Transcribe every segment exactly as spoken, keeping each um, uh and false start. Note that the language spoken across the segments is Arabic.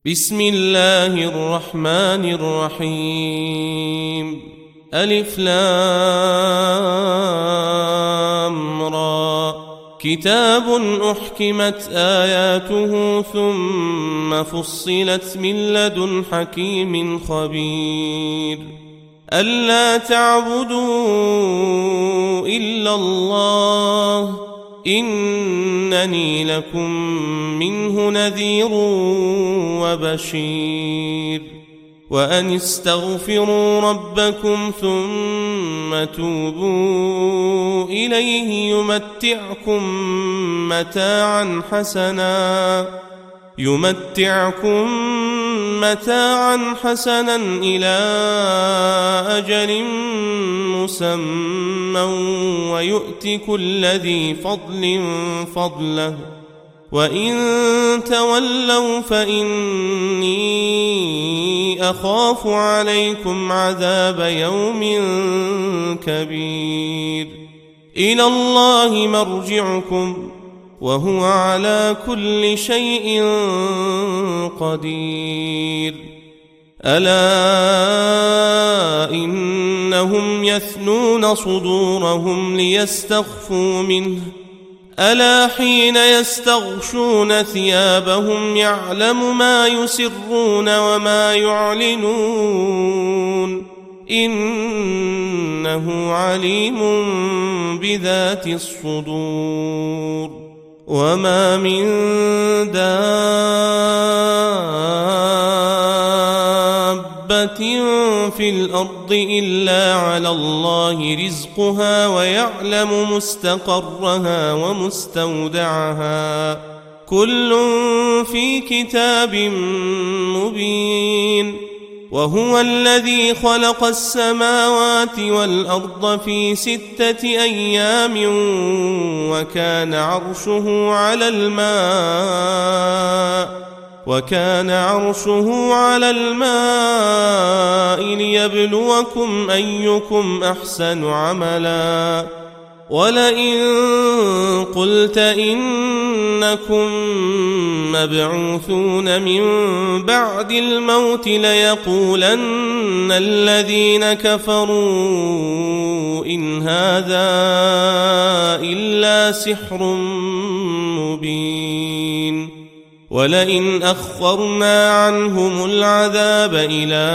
بسم الله الرحمن الرحيم ألف لام را كتاب أحكمت آياته ثم فصلت من لدن حكيم خبير ألا تعبدوا إلا الله إنني لكم منه نذير وبشير وأن استغفروا ربكم ثم توبوا إليه يمتعكم متاعا حسنا يمتعكم متاعا حسنا إلى أجل مسمى ويؤت كل ذي فضل فضله وإن تولوا فإني أخاف عليكم عذاب يوم كبير إلى الله مرجعكم وهو على كل شيء قدير ألا إنهم يثنون صدورهم ليستخفوا منه ألا حين يستغشون ثيابهم يعلم ما يسرون وما يعلنون إنه عليم بذات الصدور وما من دابة في الأرض إلا على الله رزقها ويعلم مستقرها ومستودعها كل في كتاب مبين وهو الذي خلق السماوات والأرض في ستة أيام وكان عرشه على الماء وكان عرشه على الماء ليبلوكم أيكم أحسن عملا ولئن قلت إنكم مبعوثون من بعد الموت ليقولن الذين كفروا إن هذا إلا سحر مبين ولئن أخرنا عنهم العذاب إلى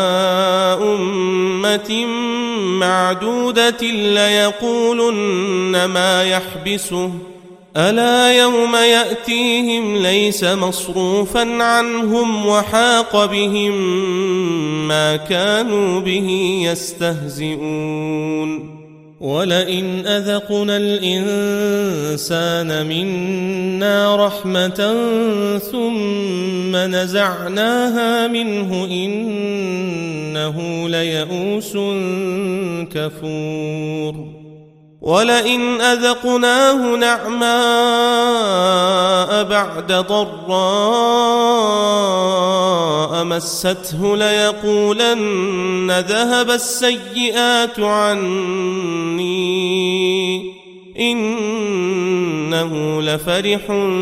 أمة معدودة ليقولن ما يحبسه ألا يوم يأتيهم ليس مصروفا عنهم وحاق بهم ما كانوا به يستهزئون ولئن أذقنا الإنسان منا رحمة ثم نزعناها منه إنه ليئوس كفور ولئن أذقناه نعماء بعد ضراء مسته ليقولن ذهب السيئات عني إنه لفرح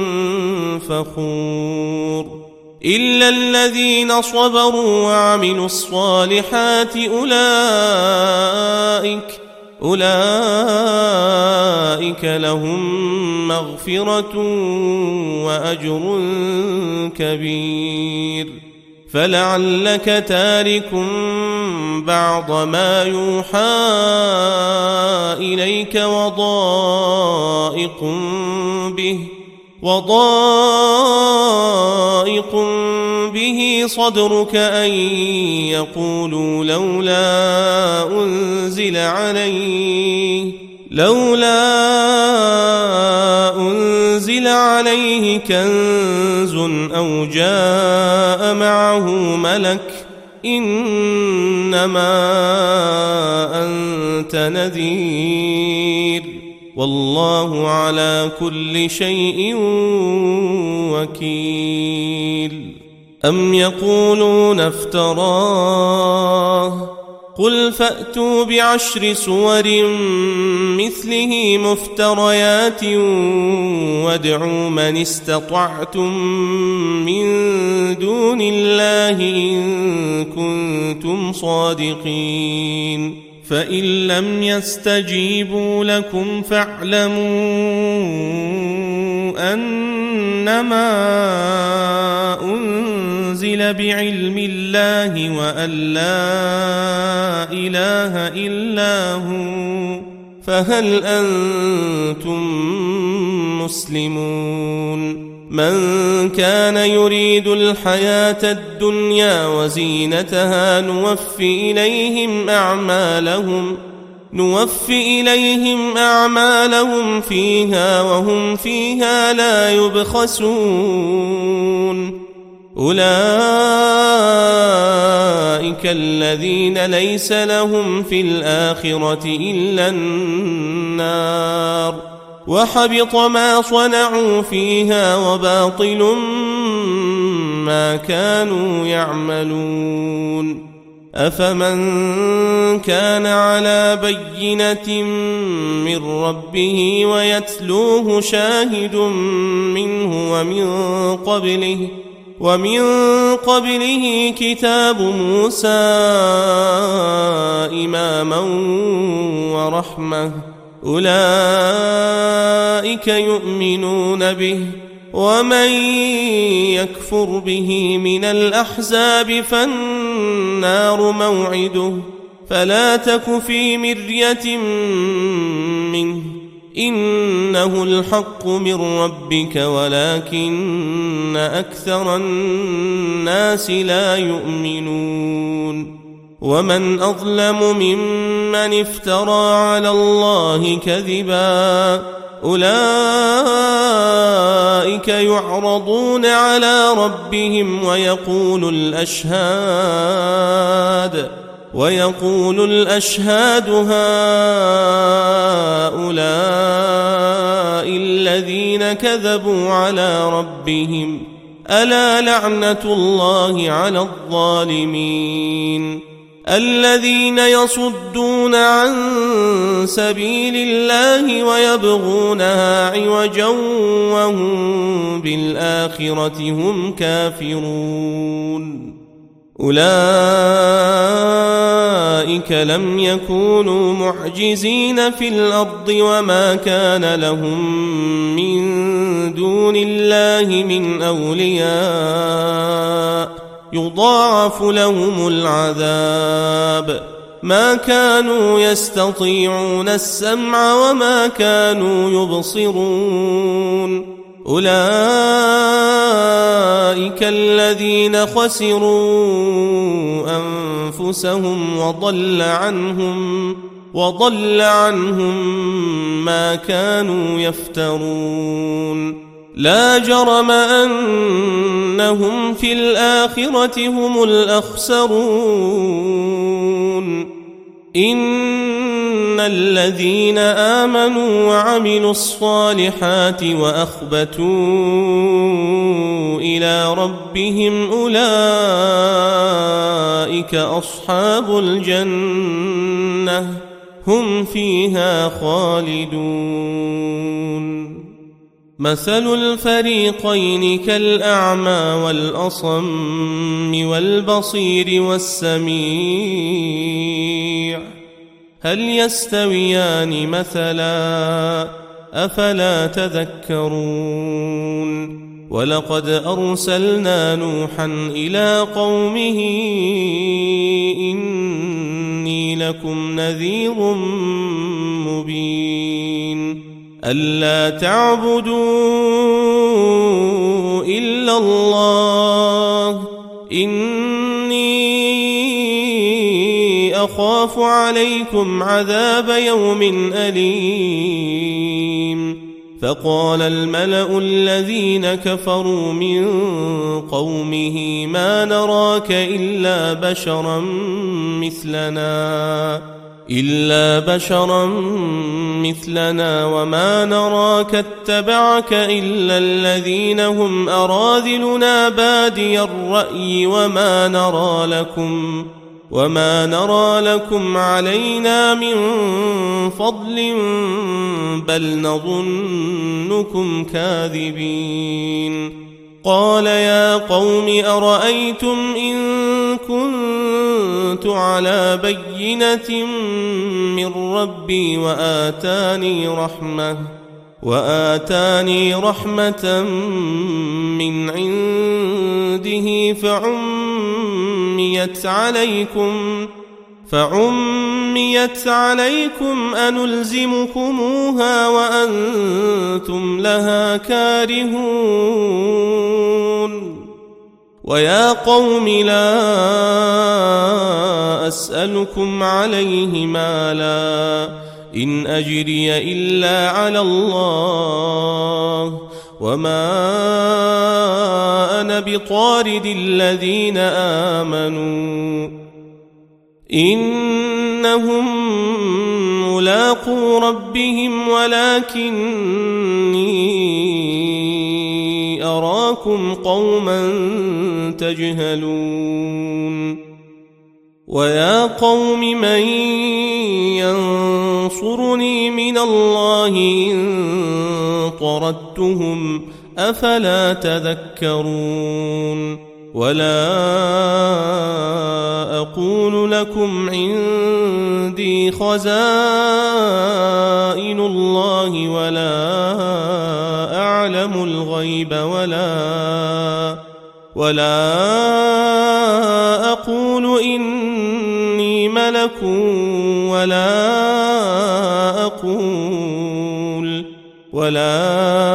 فخور إلا الذين صبروا وعملوا الصالحات أولئك أولئك لهم مغفرة وأجر كبير فلعلك تارك بعض ما يوحى إليك وضائق به وضائق به صدرك أن يقولوا لولا أنزل عليه لولا أنزل عليه كنز أو جاء معه ملك إنما أنت نذير والله على كل شيء وكيل أم يقولون افتراه قل فأتوا بعشر سور مثله مفتريات وادعوا من استطعتم من دون الله إن كنتم صادقين فإن لم يستجيبوا لكم فاعلموا أنما أنزل بعلم الله وأن لا إله إلا هو فهل أنتم مسلمون من كان يريد الحياة الدنيا وزينتها نوفي إليهم أعمالهم نوفي إليهم أعمالهم فيها وهم فيها لا يبخسون أولئك الذين ليس لهم في الآخرة إلا النار وحبط ما صنعوا فيها وباطل ما كانوا يعملون أفمن كان على بينة من ربه ويتلوه شاهد منه ومن قبله ومن قبله كتاب موسى إماما ورحمة أولئك يؤمنون به ومن يكفر به من الأحزاب فالنار موعده فلا تك في مرية منه إنه الحق من ربك ولكن أكثر الناس لا يؤمنون ومن أظلم ممن افترى على الله كذبا أولئك يعرضون على ربهم ويقول الأشهاد ويقول الأشهاد هؤلاء الذين كذبوا على ربهم ألا لعنة الله على الظالمين الذين يصدون عن سبيل الله ويبغونها عوجا وهم بالآخرة هم كافرون أولئك لم يكونوا معجزين في الأرض وما كان لهم من دون الله من أولياء يضاعف لهم العذاب ما كانوا يستطيعون السمع وما كانوا يبصرون أولئك الذين خسروا أنفسهم وضل عنهم وضل عنهم ما كانوا يفترون لا جرم أنهم في الآخرة هم الأخسرون إن الذين آمنوا وعملوا الصالحات وأخبتوا إلى ربهم أولئك أصحاب الجنة هم فيها خالدون مثل الفريقين كالأعمى والأصم والبصير والسميع هل يستويان مثلا أفلا تذكرون ولقد أرسلنا نوحا إلى قومه إني لكم نذير مبين ألا تعبدوا إلا الله إني أخاف عليكم عذاب يوم أليم فقال الملأ الذين كفروا من قومه ما نراك إلا بشرا مثلنا إلا بشرا مثلنا وما نراك اتبعك إلا الذين هم أراذلنا بادي الرأي وما نرى لكم وما نرى لكم علينا من فضل بل نظنكم كاذبين قال يا قوم أرأيتم إن كنت على بينة من ربي وآتاني رحمة وآتاني رحمة من عنده فعميت عليكم فعميت عليكم أنلزمكموها وأنتم لها كارهون ويا قوم لا أسألكم عليه مالا إن أجري إلا على الله وما أنا بطارد الذين آمنوا إنهم ملاقو ربهم ولكني أراكم قوما تجهلون ويا قوم من ينصرني من الله إن طردتهم أفلا تذكرون ولا أقول لكم عندي خزائن الله ولا أعلم الغيب ولا ولا أقول إني ملك ولا أقول ولا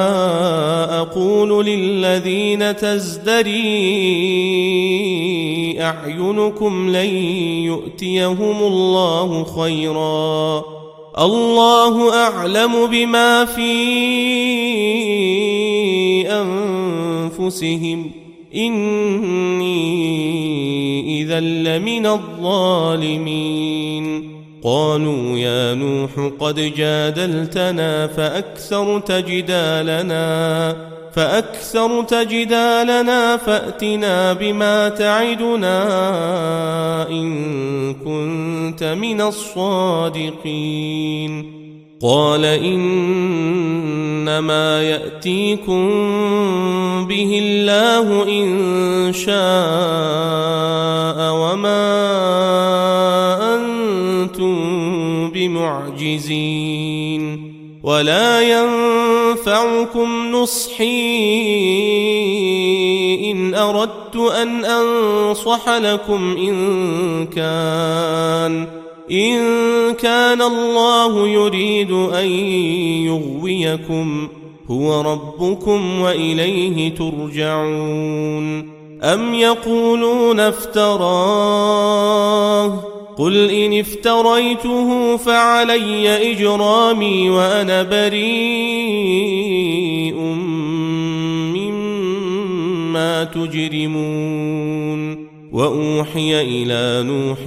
أقول للذين تزدري أعينكم لن يؤتيهم الله خيرا الله أعلم بما في أنفسهم إني إذا لمن الظالمين قالوا يا نوح قد جادلتنا فأكثرت جدالنا فأكثرت جدالنا فأتنا بما تعدنا إن كنت من الصادقين قال إنما يأتيكم به الله إن شاء وما أنتم بمعجزين ولا ينفعكم نصحي إن أردت أن أنصح لكم إن كان إن كان الله يريد أن يغويكم هو ربكم وإليه ترجعون أم يقولون افتراه قل إن افتريته فعلي إجرامي وأنا بريء مما تجرمون وأوحي إلى نوح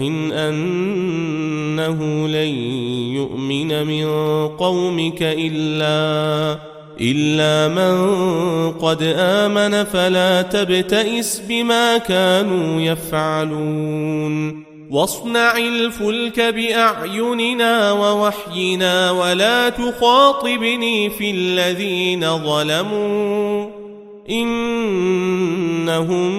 أنه لن يؤمن من قومك إلا إلا من قد آمن فلا تبتئس بما كانوا يفعلون واصنع الفلك بأعيننا ووحينا ولا تخاطبني في الذين ظلموا إنهم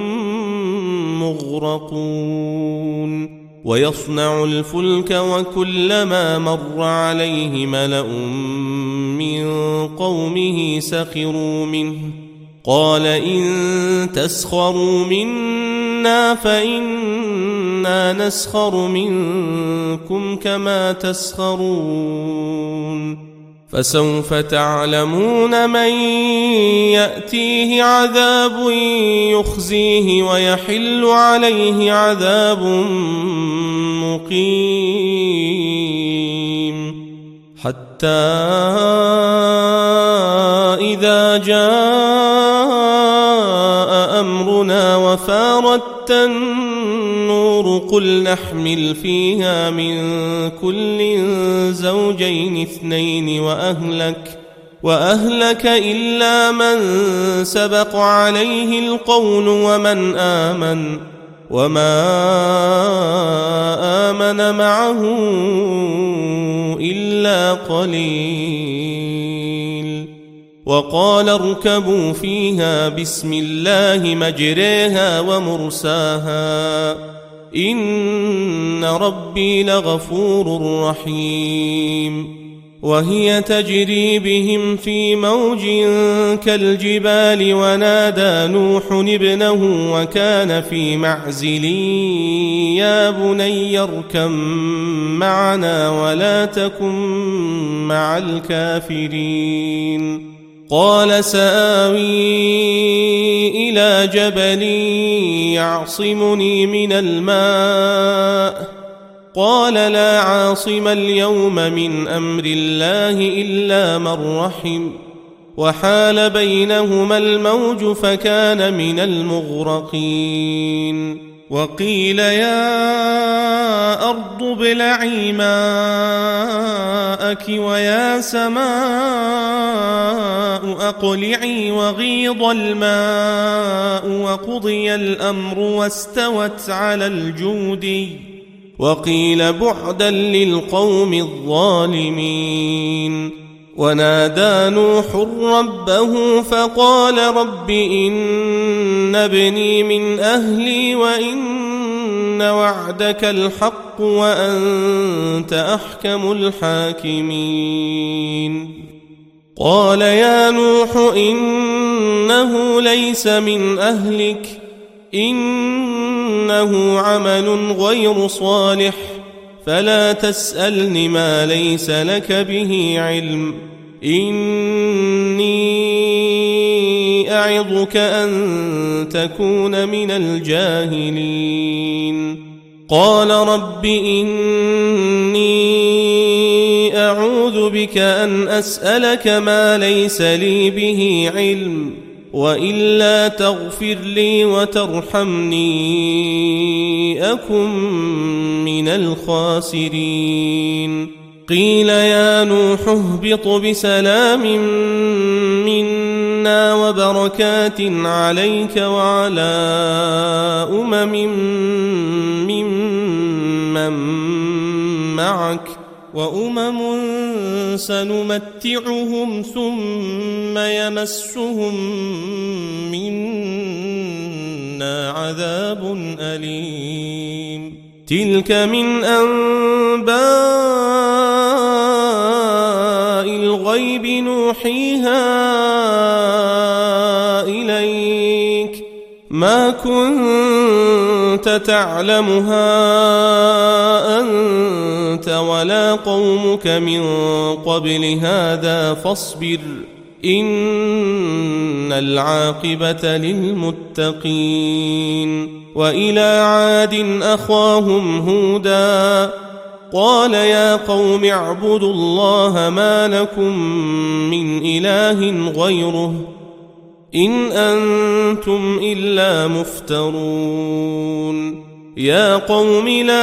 مغرقون ويصنع الفلك وكلما مر عليه ملأ من قومه سخروا منه قال إن تسخروا منا فإنا نسخر منكم كما تسخرون فسوف تعلمون من يأتيه عذاب يخزيه ويحل عليه عذاب مقيم حتى إذا جاء أمرنا وفارت النور قل نحمل فيها من كل زوجين اثنين وأهلك وأهلك إلا من سبق عليه القول ومن آمن وما آمن معه إلا قليل. وقال اركبوا فيها بسم الله مجريها ومرساها إن ربي لغفور رحيم. وهي تجري بهم في موج كالجبال ونادى نوح ابنه وكان في معزل يا بني اركب معنا ولا تكن مع الكافرين. قال سآوي إلى جبل يعصمني من الماء قال لا عاصم اليوم من أمر الله إلا من رحم وحال بينهما الموج فكان من المغرقين. وقيل يا أرض ابلعي ماءك ويا سماء أقلعي وغيض الماء وقضي الأمر واستوت على الجودي وقيل بعدا للقوم الظالمين. ونادى نوح ربه فقال رب إن ابني من أهلي وإن وعدك الحق وأنت أحكم الحاكمين. قال يا نوح إنه ليس من أهلك إنه عمل غير صالح فلا تسألني ما ليس لك به علم إني أعظك أن تكون من الجاهلين. قال رب إني أعوذ بك أن أسألك ما ليس لي به علم وإلا تغفر لي وترحمني أكن من الخاسرين. قيل يا نوح اهبط بسلام منا وبركات عليك وعلى أمم ممن معك وأمم سنمتعهم ثم يمسهم منا عذاب أليم. تلك من أنباء الغيب نوحيها إليك ما كنت تعلمها أنت ولا قومك من قبل هذا فاصبر إن العاقبة للمتقين. وإلى عاد أخاهم هودا قال يا قوم اعبدوا الله ما لكم من إله غيره إن أنتم إلا مفترون. يا قوم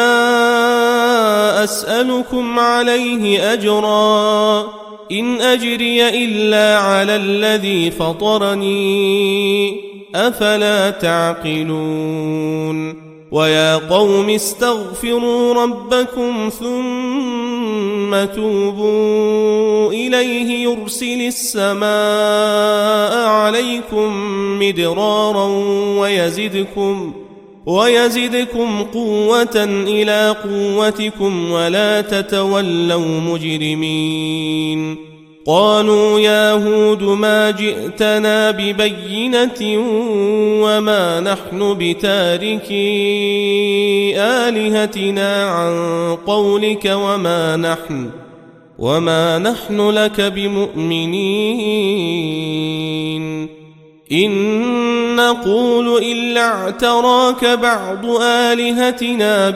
لا أسألكم عليه أجرا إن أجري إلا على الذي فطرني أفلا تعقلون. ويا قوم استغفروا ربكم ثم توبوا إليه يرسل السماء عليكم مدرارا ويزدكم ويزدكم قوة إلى قوتكم ولا تتولوا مجرمين. قالوا يا هود ما جئتنا ببينة وما نحن بتاركي آلهتنا عن قولك وما نحن وما نحن لك بمؤمنين إن نقول إلا اعتراك بعض آلهتنا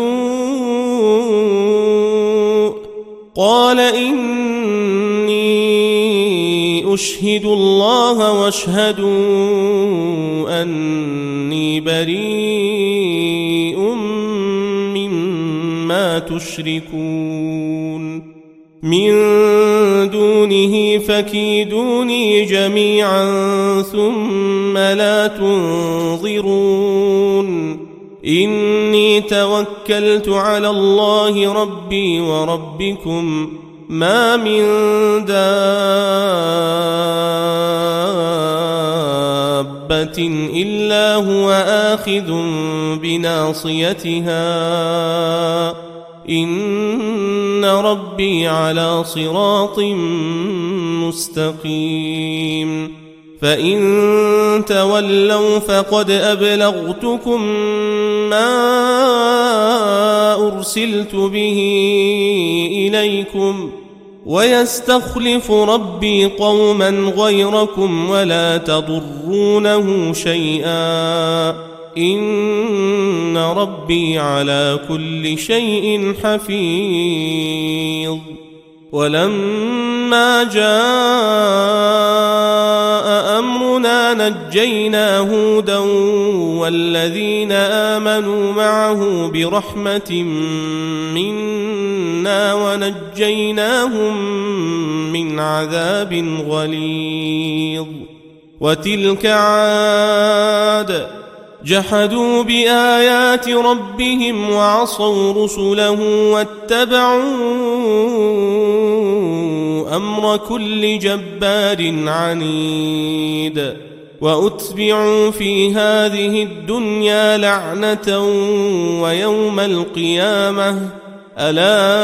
بسوء قال إني أشهد الله واشهدوا أني بريء مما تشركون من دونه فكيدوني جميعا ثم لا تنظرون إني توكلت على الله ربي وربكم ما من دابة إلا هو آخذ بناصيتها إن ربي على صراط مستقيم فإن تولوا فقد أبلغتكم ما أرسلت به إليكم ويستخلف ربي قوما غيركم ولا تضرونه شيئا إن ربي على كل شيء حفيظ ولما جاء أمرنا نجينا هودا والذين آمنوا معه برحمة منا ونجيناهم من عذاب غليظ وتلك عاد جحدوا بآيات ربهم وعصوا رسله واتبعوا أمر كل جبار عنيد وأتبعوا في هذه الدنيا لعنة ويوم القيامة ألا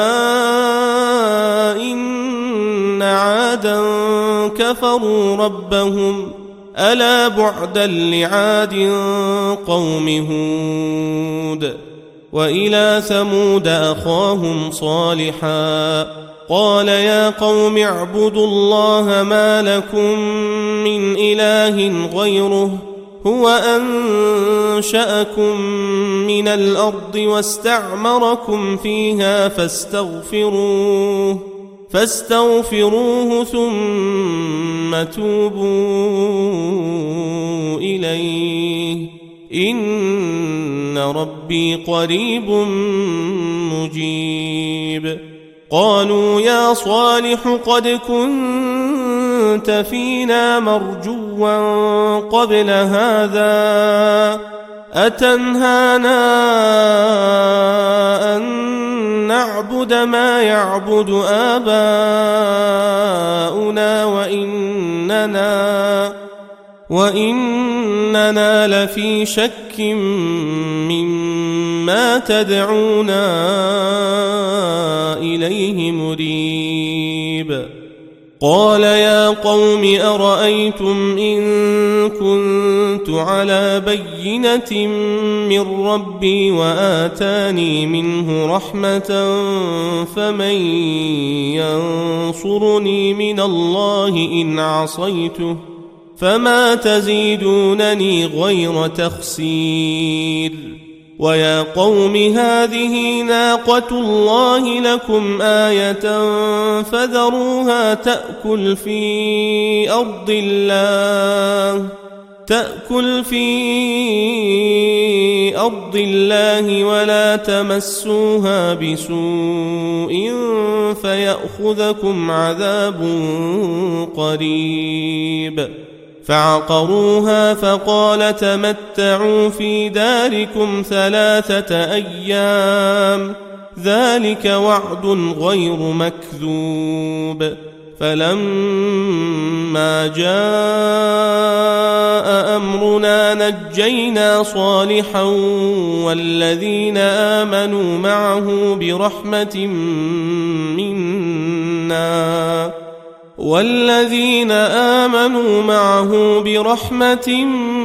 إن عادا كفروا ربهم ألا بعدا لعاد قوم هود وإلى ثمود أخاهم صالحا قال يا قوم اعبدوا الله ما لكم من إله غيره هو أنشأكم من الأرض واستعمركم فيها فاستغفروه فاستغفروه ثم توبوا إليه إن ربي قريب مجيب قالوا يا صالح قد كنت فينا مرجوا قبل هذا أتنهانا أن نعبد ما يعبد آباؤنا وإننا وإننا لفي شك مما تدعونا إليه مريب قال يا قوم أرأيتم إن كنت على بينة من ربي وآتاني منه رحمة فمن ينصرني من الله إن عصيته فما تزيدونني غير تخسير ويا قوم هذه ناقة الله لكم آية فذروها تأكل في أرض الله تأكل في أرض الله ولا تمسوها بسوء فيأخذكم عذاب قريب فعقروها فقال تمتعوا في داركم ثلاثة أيام ذلك وعد غير مكذوب فلما جاء أمرنا نجينا صالحا والذين آمنوا معه برحمة منا والذين آمنوا معه برحمة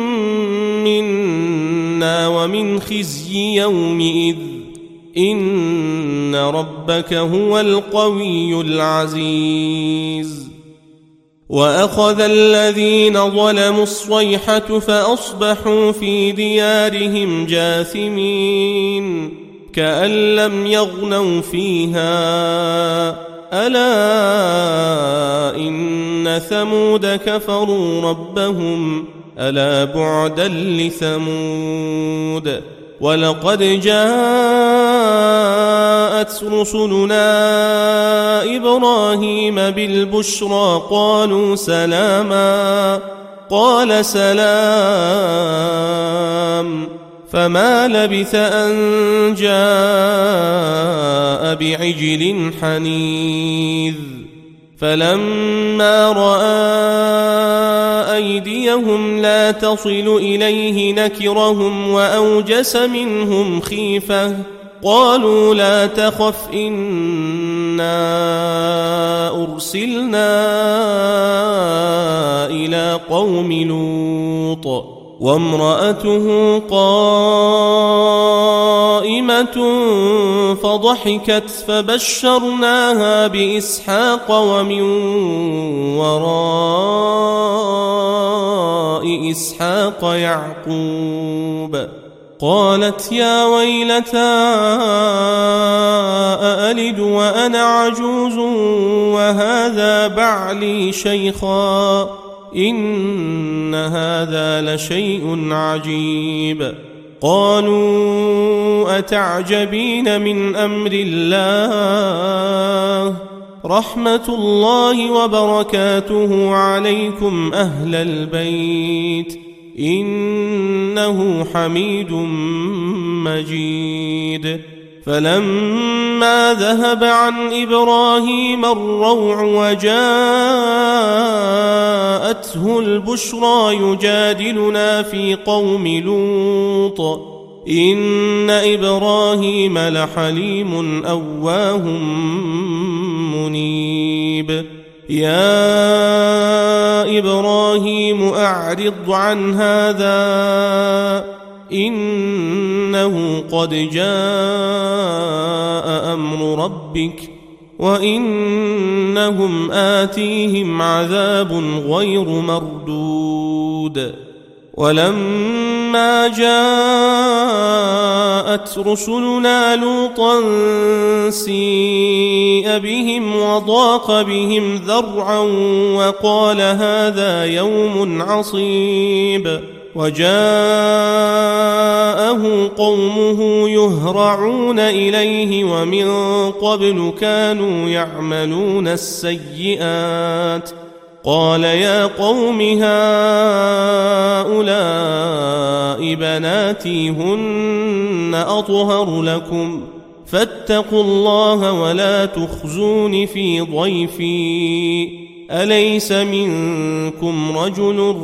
منا ومن خزي يومئذ إن ربك هو القوي العزيز وأخذ الذين ظلموا الصيحة فأصبحوا في ديارهم جاثمين كأن لم يغنوا فيها ألا إن ثمود كفروا ربهم ألا بعدا لثمود ولقد جاءت رسلنا إبراهيم بالبشرى قالوا سلاما قال سلام فما لبث أن جاء بعجل حنيذ فلما رأى أيديهم لا تصل إليه نكرهم وأوجس منهم خيفة قالوا لا تخف إنا أرسلنا إلى قوم لوط وامرأته قائمة فضحكت فبشرناها بإسحاق ومن وراء إسحاق يعقوب قالت يا ويلتى أألد وأنا عجوز وهذا بعلي شيخا إن هذا لشيء عجيب قالوا أتعجبين من أمر الله رحمة الله وبركاته عليكم أهل البيت إنه حميد مجيد فلما ذهب عن إبراهيم الروع وجاءته البشرى يجادلنا في قوم لوط إن إبراهيم لحليم أواه منيب يا إبراهيم أعرض عن هذا إنه قد جاء أمر ربك وإنهم آتيهم عذاب غير مردود ولما جاءت رسلنا لوطا سيء بهم وضاق بهم ذرعا وقال هذا يوم عصيب وجاءه قومه يهرعون إليه ومن قبل كانوا يعملون السيئات قال يا قوم هؤلاء بناتي هن أطهر لكم فاتقوا الله ولا تخزون في ضيفي أليس منكم رجل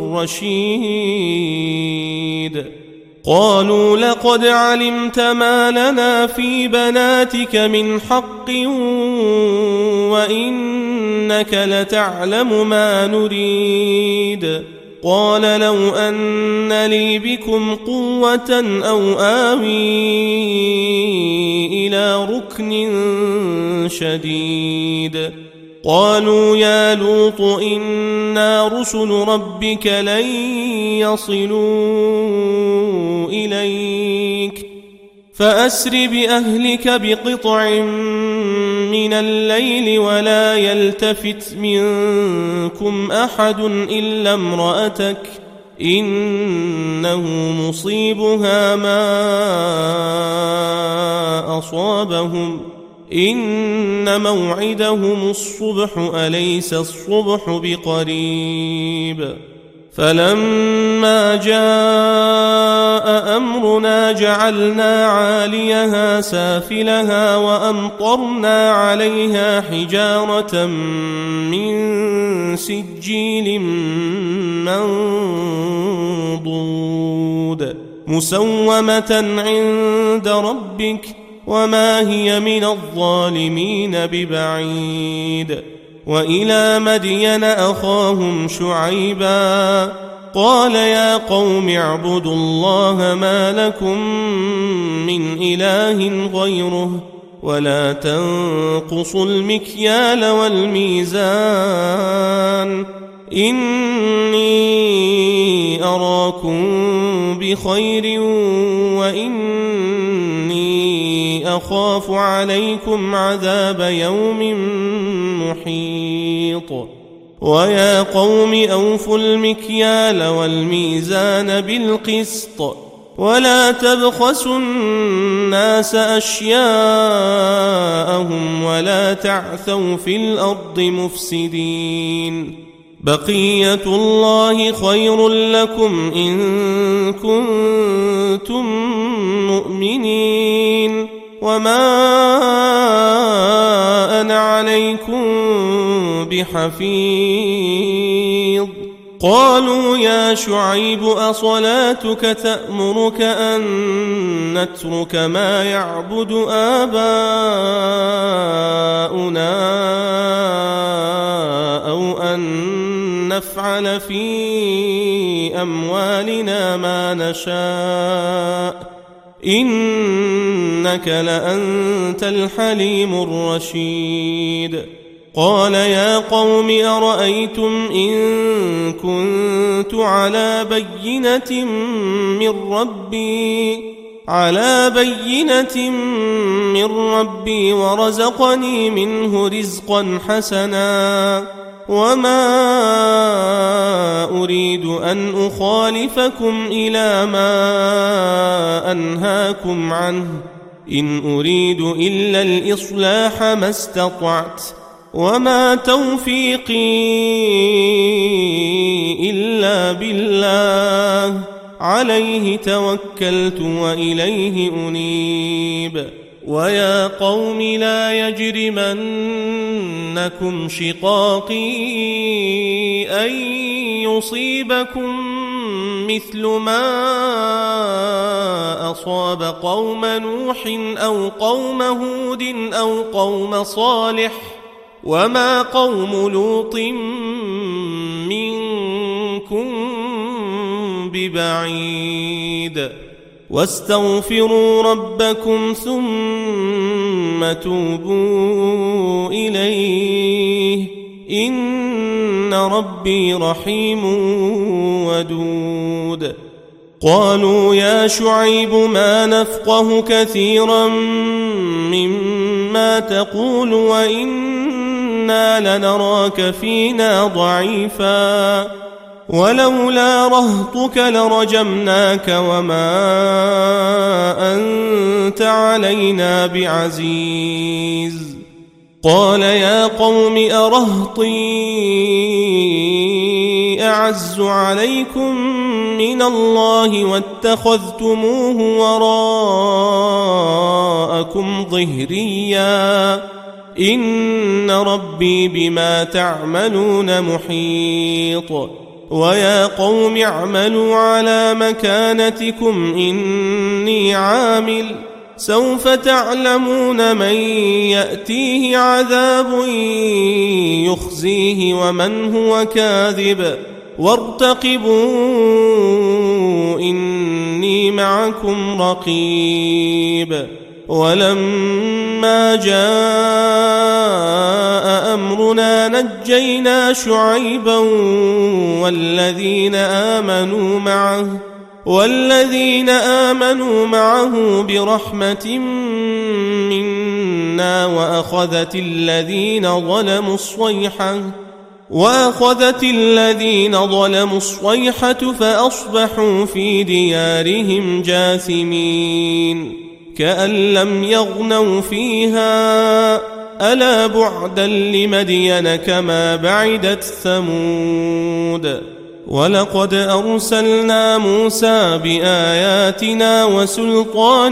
رشيد قالوا لقد علمت ما لنا في بناتك من حق وإنك لتعلم ما نريد قال لو أن لي بكم قوة أو آوي إلى ركن شديد قالوا يا لوط إنا رسل ربك لن يصلوا إليك فأسر بأهلك بقطع من الليل ولا يلتفت منكم أحد إلا امرأتك إنه مصيبها ما أصابهم إن موعدهم الصبح أليس الصبح بقريب فلما جاء أمرنا جعلنا عاليها سافلها وأمطرنا عليها حجارة من سجيل منضود مسومة عند ربك وما هي من الظالمين ببعيد وإلى مدين أخاهم شعيبا قال يا قوم اعبدوا الله ما لكم من إله غيره ولا تنقصوا المكيال والميزان إني أراكم بخير وإني أخاف عليكم عذاب يوم محيط ويا قوم أوفوا المكيال والميزان بالقسط ولا تبخسوا الناس أشياءهم ولا تعثوا في الأرض مفسدين بقية الله خير لكم إن كنتم مؤمنين وما أنا عليكم بحفيظ قالوا يا شعيب أصلاتك تأمرك أن نترك ما يعبد آباؤنا أو أن نفعل في أموالنا ما نشاء إنك لأنت الحليم الرشيد قال يا قوم أرأيتم إن كنت على بينة من ربي على بينة من ربي ورزقني منه رزقا حسنا وما أريد أن أخالفكم إلى ما أنهاكم عنه إن أريد إلا الإصلاح ما استطعت وما توفيقي إلا بالله عليه توكلت وإليه أنيب ويا قوم لا يجرمنكم شقاقي أن يصيبكم مثل ما أصاب قوم نوح أو قوم هود أو قوم صالح وما قوم لوط منكم ببعيد واستغفروا ربكم ثم توبوا إليه إن ربي رحيم ودود قالوا يا شعيب ما نفقه كثيرا مما تقول وإنا لنراك فينا ضعيفا ولولا رهطك لرجمناك وما أنت علينا بعزيز قال يا قوم أرهطي أعز عليكم من الله واتخذتموه وراءكم ظهريا إن ربي بما تعملون محيط ويا قوم اعملوا على مكانتكم إني عامل سوف تعلمون من يأتيه عذاب يخزيه ومن هو كاذب وارتقبوا إني معكم رقيب ولما جاء أمرنا نجينا شعيبا والذين آمنوا معه والذين آمنوا معه برحمة منا وأخذت الذين ظلموا الصيحة وأخذت الذين ظلموا الصيحة فأصبحوا في ديارهم جاثمين كأن لم يغنوا فيها ألا بعدا لمدين كما بعدت ثمود ولقد أرسلنا موسى بآياتنا وسلطان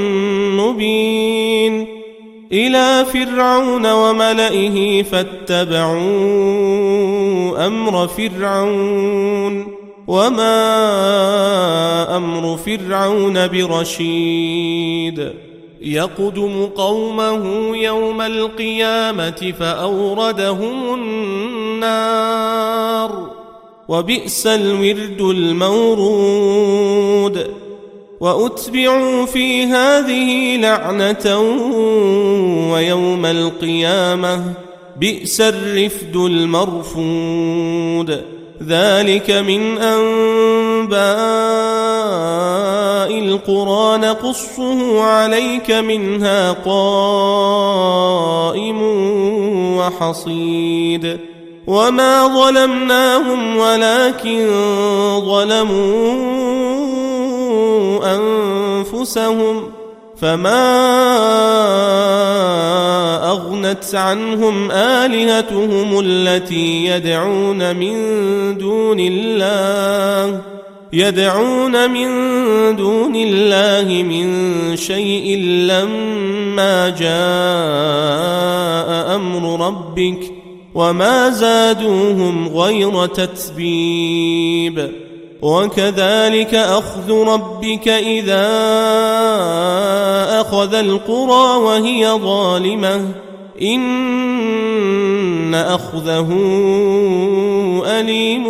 مبين إلى فرعون وملئه فاتبعوا أمر فرعون وما أمر فرعون برشيد يقدم قومه يوم القيامة فأوردهم النار وبئس الورد المورود وأتبعوا في هذه لعنة ويوم القيامة بئس الرفد المرفود ذلك من أنباء القرى نقصه عليك منها قائم وحصيد وما ظلمناهم ولكن ظلموا أنفسهم فما وأغنت عنهم آلهتهم التي يدعون من دون الله يدعون من دون الله من شيء لما جاء أمر ربك وما زادوهم غير تتبيب وكذلك أخذ ربك إذا أخذ القرى وهي ظالمة إن أخذه أليم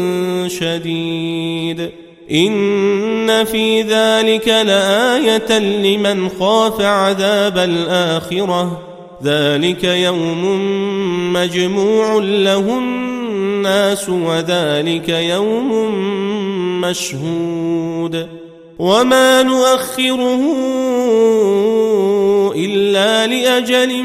شديد إن في ذلك لآية لمن خاف عذاب الآخرة ذلك يوم مجموع له الناس وذلك يوم مشهود وما نؤخره إلا لأجل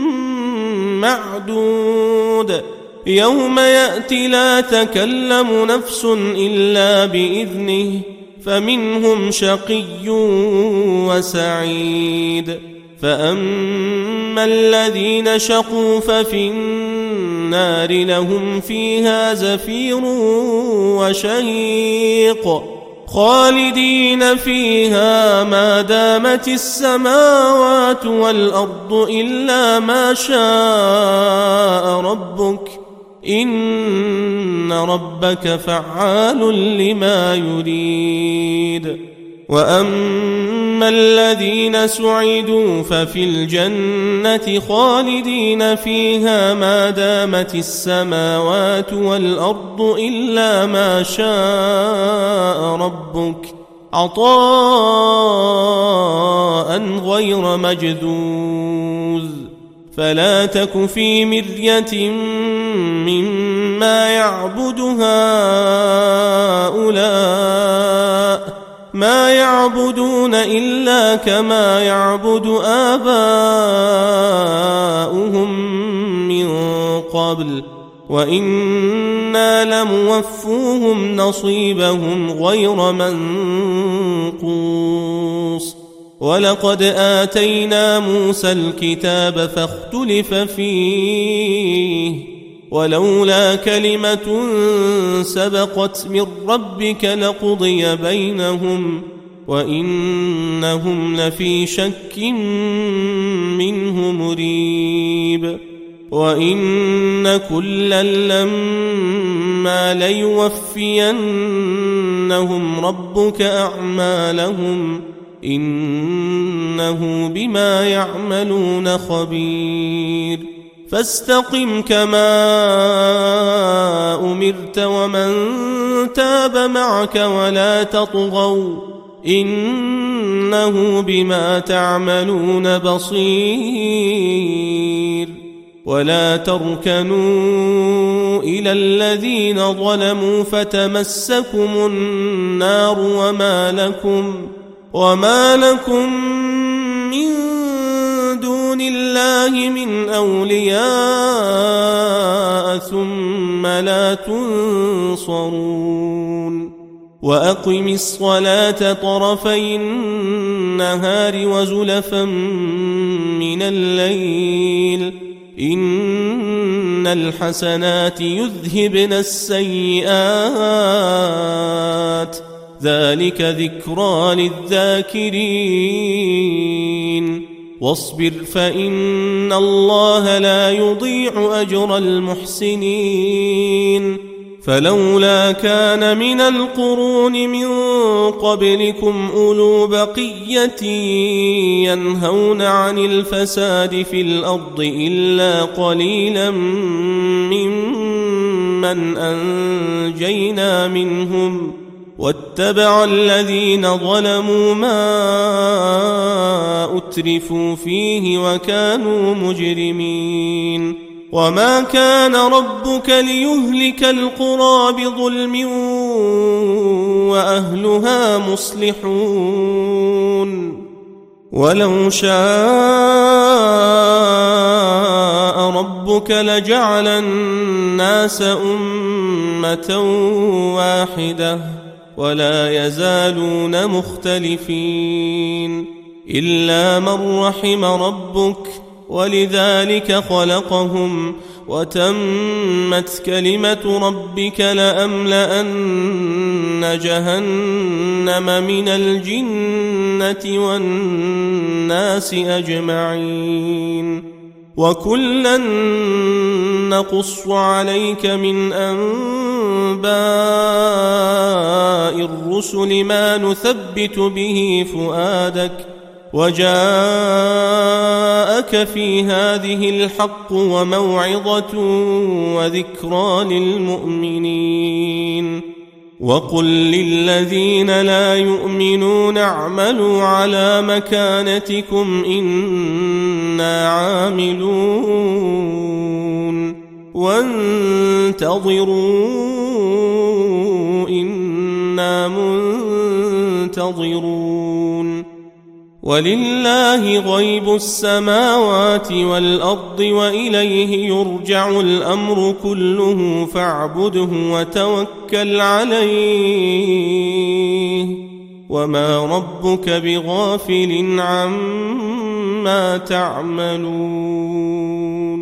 معدود يوم يأتي لا تكلم نفس إلا بإذنه فمنهم شقي وسعيد فأما الذين شقوا ففي النار لهم فيها زفير وشهيق خالدين فيها ما دامت السماوات والأرض إلا ما شاء ربك إن ربك فعال لما يريد وأما الذين سعدوا ففي الجنة خالدين فيها ما دامت السماوات والأرض إلا ما شاء ربك عطاء غير مجذوذ فلا تك في مرية مما يعبد هؤلاء ما يعبدون إلا كما يعبد آباؤهم من قبل وإنا لموفوهم نصيبهم غير منقوص ولقد آتينا موسى الكتاب فاختلف فيه ولولا كلمة سبقت من ربك لقضي بينهم وإنهم لفي شك منه مريب وإن كلا لما ليوفينهم ربك أعمالهم إنه بما يعملون خبير فاستقم كما أمرت ومن تاب معك ولا تطغوا إنه بما تعملون بصير ولا تركنوا إلى الذين ظلموا فتمسكم النار وما لكم وما لكم من دون الله من أولياء ثم لا تنصرون وأقم الصلاة طرفي النهار وزلفا من الليل إن الحسنات يذهبن السيئات ذلك ذكرى للذاكرين واصبر فإن الله لا يضيع أجر المحسنين فلولا كان من القرون من قبلكم أولو بقية ينهون عن الفساد في الأرض إلا قليلا ممن أنجينا منهم واتبع الذين ظلموا ما أترفوا فيه وكانوا مجرمين وما كان ربك ليهلك القرى بظلم وأهلها مصلحون ولو شاء ربك لجعل الناس أمة واحدة ولا يزالون مختلفين إلا من رحم ربك ولذلك خلقهم وتمت كلمة ربك لأملأن جهنم من الجنة والناس أجمعين وكلا نقص عليك من أنباء الرسل ما نثبت به فؤادك وجاءك في هذه الحق وموعظة وذكرى للمؤمنين وقل للذين لا يؤمنون اعملوا على مكانتكم إنا عاملون وانتظروا إنا منتظرون ولله غيب السماوات والأرض وإليه يرجع الأمر كله فاعبده وتوكل عليه وما ربك بغافل عما تعملون